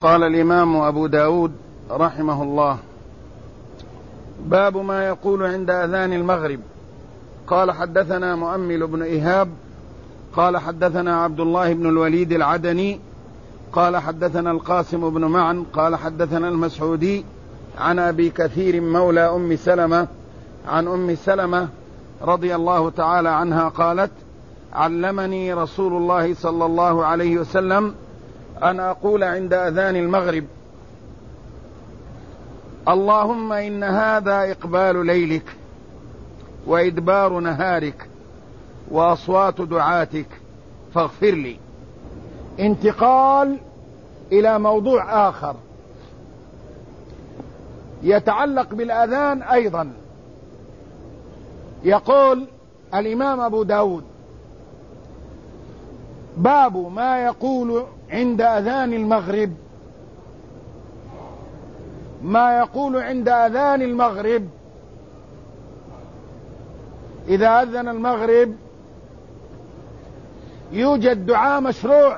قال الإمام أبو داود رحمه الله: باب ما يقول عند أذان المغرب. قال: حدثنا مؤمل بن إيهاب قال حدثنا عبد الله بن الوليد العدني قال حدثنا القاسم بن معن قال حدثنا المسعودي عن أبي كثير مولى أم سلمة عن أم سلمة رضي الله تعالى عنها قالت: علمني رسول الله صلى الله عليه وسلم أن أقول عند أذان المغرب: اللهم إن هذا إقبال ليلك وإدبار نهارك وأصوات دعاتك فاغفر لي. انتقال إلى موضوع آخر يتعلق بالأذان أيضا. يقول الإمام أبو داود: باب ما يقول عند أذان المغرب. ما يقول عند أذان المغرب: إذا أذن المغرب يوجد دعاء مشروع،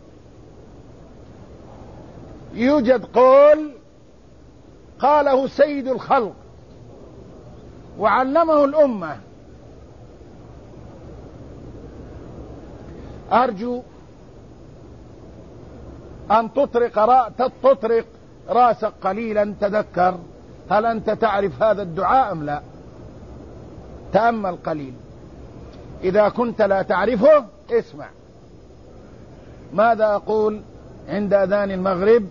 يوجد قول قاله سيد الخلق وعلمه الأمة. أرجو أن تطرق راسك قليلا، تذكر هل أنت تعرف هذا الدعاء أم لا؟ تأمل قليل. إذا كنت لا تعرفه اسمع ماذا أقول عند أذان المغرب.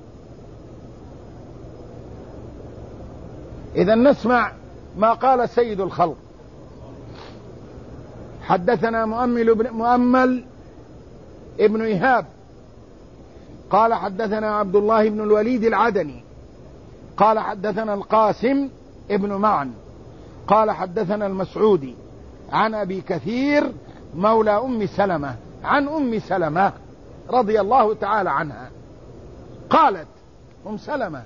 إذا نسمع ما قال سيد الخلق. حدثنا مؤمل ابن إيهاب قال حدثنا عبد الله بن الوليد العدني قال حدثنا القاسم ابن معن قال حدثنا المسعودي عن أبي كثير مولى أم سلمة عن أم سلمة رضي الله تعالى عنها قالت: أم سلمة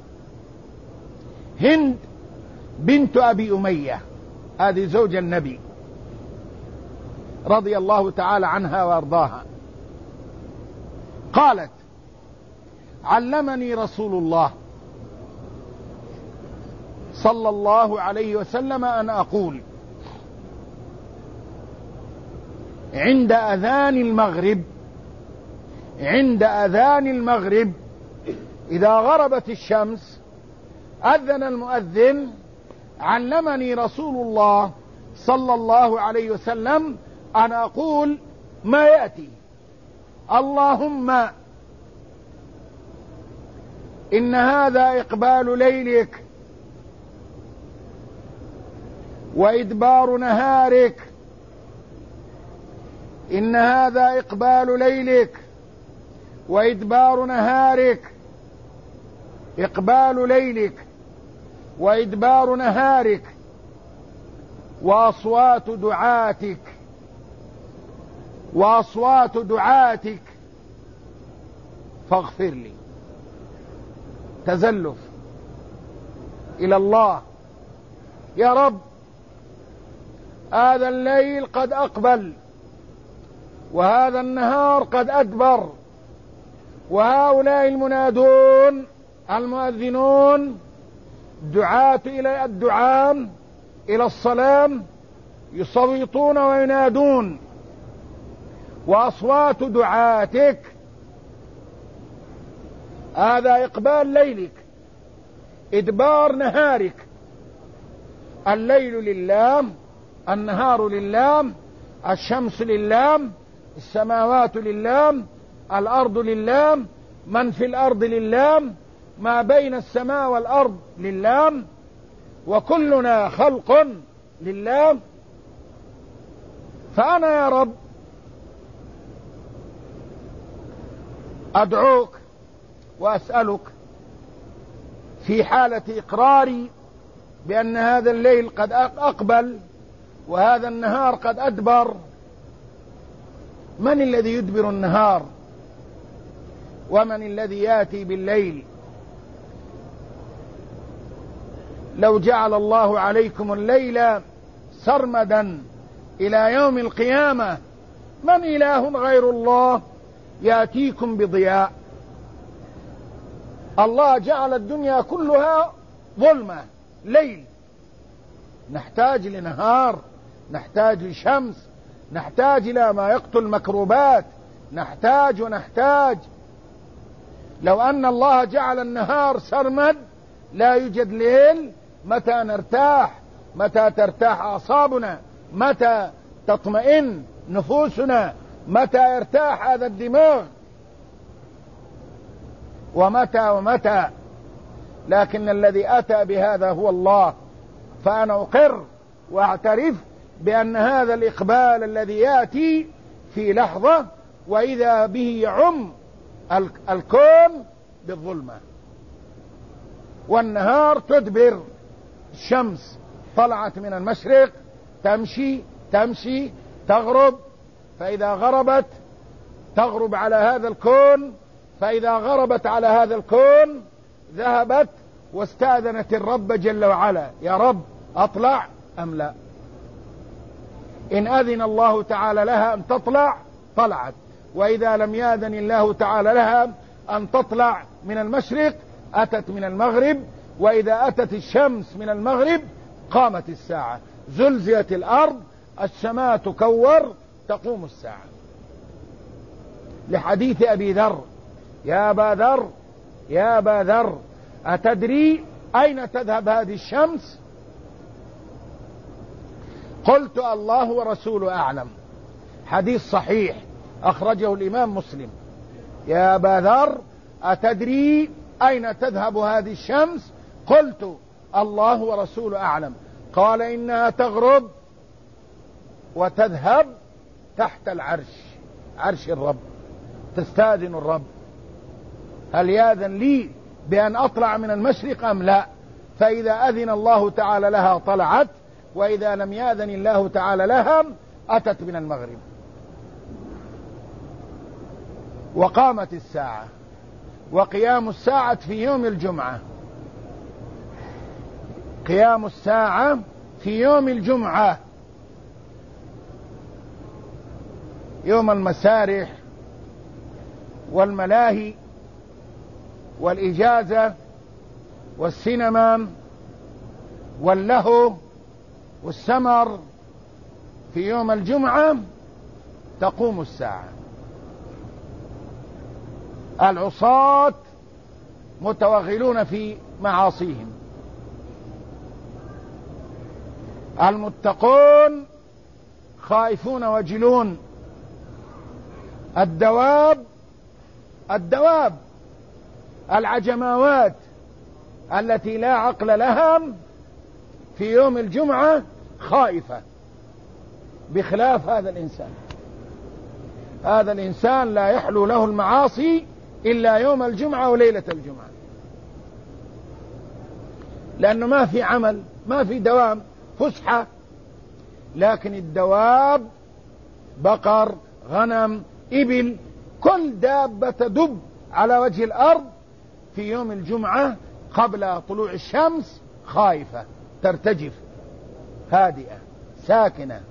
هند بنت أبي أمية، هذه زوج النبي رضي الله تعالى عنها وأرضاها، قالت: علمني رسول الله صلى الله عليه وسلم أن أقول عند أذان المغرب إذا غربت الشمس أذن المؤذن: علمني رسول الله صلى الله عليه وسلم أن أقول ما يأتي: اللهم إن هذا إقبال ليلك وإدبار نهارك. إن هذا إقبال ليلك وإدبار نهارك. إقبال ليلك وإدبار نهارك وأصوات دعاتك فاغفر لي. تزلف إلى الله: يا رب هذا الليل قد أقبل وهذا النهار قد أدبر، وهؤلاء المنادون المؤذنون دعاة إلى الدعاء إلى الصلاة يصوتون وينادون، وأصوات دعاتك. هذا إقبال ليلك، إدبار نهارك. الليل لله، النهار لله، الشمس لله، السماوات لله، الأرض لله، من في الأرض لله، ما بين السماء والأرض لله، وكلنا خلق لله. فأنا يا رب أدعوك وأسألك في حالة إقراري بأن هذا الليل قد أقبل وهذا النهار قد أدبر. من الذي يدبر النهار ومن الذي يأتي بالليل؟ لو جعل الله عليكم الليل سرمدا إلى يوم القيامة من إله غير الله يأتيكم بضياء؟ الله جعل الدنيا كلها ظلمة ليل، نحتاج لنهار، نحتاج لشمس، نحتاج إلى ما يقتل مكروبات، نحتاج. لو أن الله جعل النهار سرمد لا يوجد ليل، متى نرتاح؟ متى ترتاح أعصابنا؟ متى تطمئن نفوسنا؟ متى يرتاح هذا الدماغ؟ ومتى. لكن الذي أتى بهذا هو الله. فأنا أقر وأعترف بأن هذا الإقبال الذي يأتي في لحظة وإذا به يعم الكون بالظلمة، والنهار تدبر، الشمس طلعت من المشرق تمشي تغرب، فإذا غربت تغرب على هذا الكون، فإذا غربت على هذا الكون ذهبت واستأذنت الرب جل وعلا: يا رب أطلع أم لا؟ إن أذن الله تعالى لها أن تطلع طلعت، وإذا لم يأذن الله تعالى لها أن تطلع من المشرق أتت من المغرب، وإذا أتت الشمس من المغرب قامت الساعة، زلزلت الأرض، السماء تكور، تقوم الساعة. لحديث أبي ذر: يا أبا ذر أتدري أين تذهب هذه الشمس؟ قلت: الله ورسوله أعلم. حديث صحيح أخرجه الإمام مسلم. يا أبا ذر أتدري أين تذهب هذه الشمس؟ قلت: الله ورسوله أعلم. قال: إنها تغرب وتذهب تحت العرش، عرش الرب، تستأذن الرب: هل يأذن لي بأن أطلع من المشرق أم لا؟ فإذا أذن الله تعالى لها طلعت، وإذا لم يأذن الله تعالى لها أتت من المغرب. وقامت الساعة. وقيام الساعة في يوم الجمعة، قيام الساعة في يوم الجمعة، يوم المسارح والملاهي والإجازة والسينما واللهو والسمر، في يوم الجمعة تقوم الساعة. العصاة متوغلون في معاصيهم، المتقون خائفون وجلون، الدواب العجماوات التي لا عقل لها في يوم الجمعة خائفة، بخلاف هذا الإنسان لا يحلو له المعاصي إلا يوم الجمعة وليلة الجمعة، لأنه ما في عمل، ما في دوام، فسحة. لكن الدواب، بقر، غنم، إبل، كل دابة تدب على وجه الأرض في يوم الجمعة قبل طلوع الشمس خائفة، ترتجف، هادئة، ساكنة،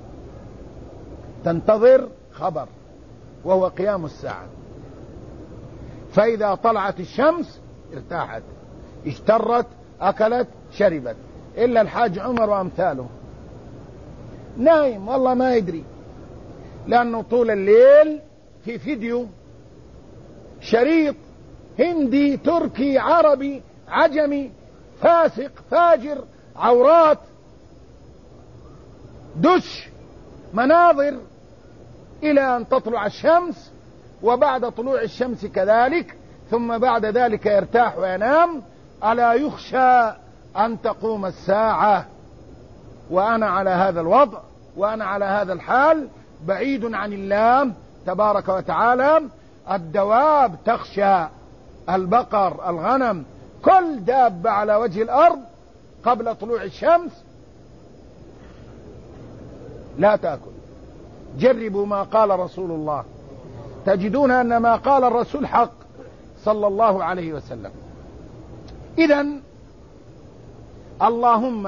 تنتظر خبر، وهو قيام الساعة. فإذا طلعت الشمس ارتاحت، اشترت، أكلت، شربت، إلا الحاج عمر وأمثاله نايم والله ما يدري، لأنه طول الليل في فيديو، شريط هندي، تركي، عربي، عجمي، فاسق، فاجر، عورات، دش، مناظر، إلى أن تطلع الشمس، وبعد طلوع الشمس كذلك، ثم بعد ذلك يرتاح وينام. ألا يخشى أن تقوم الساعة وأنا على هذا الوضع، وأنا على هذا الحال، بعيد عن الله تبارك وتعالى. الدواب تخشى، البقر، الغنم، كل دابة على وجه الأرض قبل طلوع الشمس لا تأكل. جربوا ما قال رسول الله، تجدون أن ما قال الرسول حق صلى الله عليه وسلم. إذن اللهم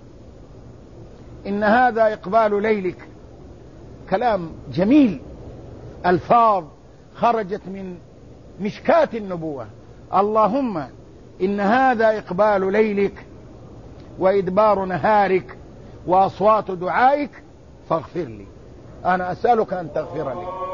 إن هذا إقبال ليلك، كلام جميل، ألفاظ خرجت من مشكاة النبوة. اللهم إن هذا إقبال ليلك وإدبار نهارك وأصوات دعائك فاغفر لي، أنا أسألك أن تغفر لي.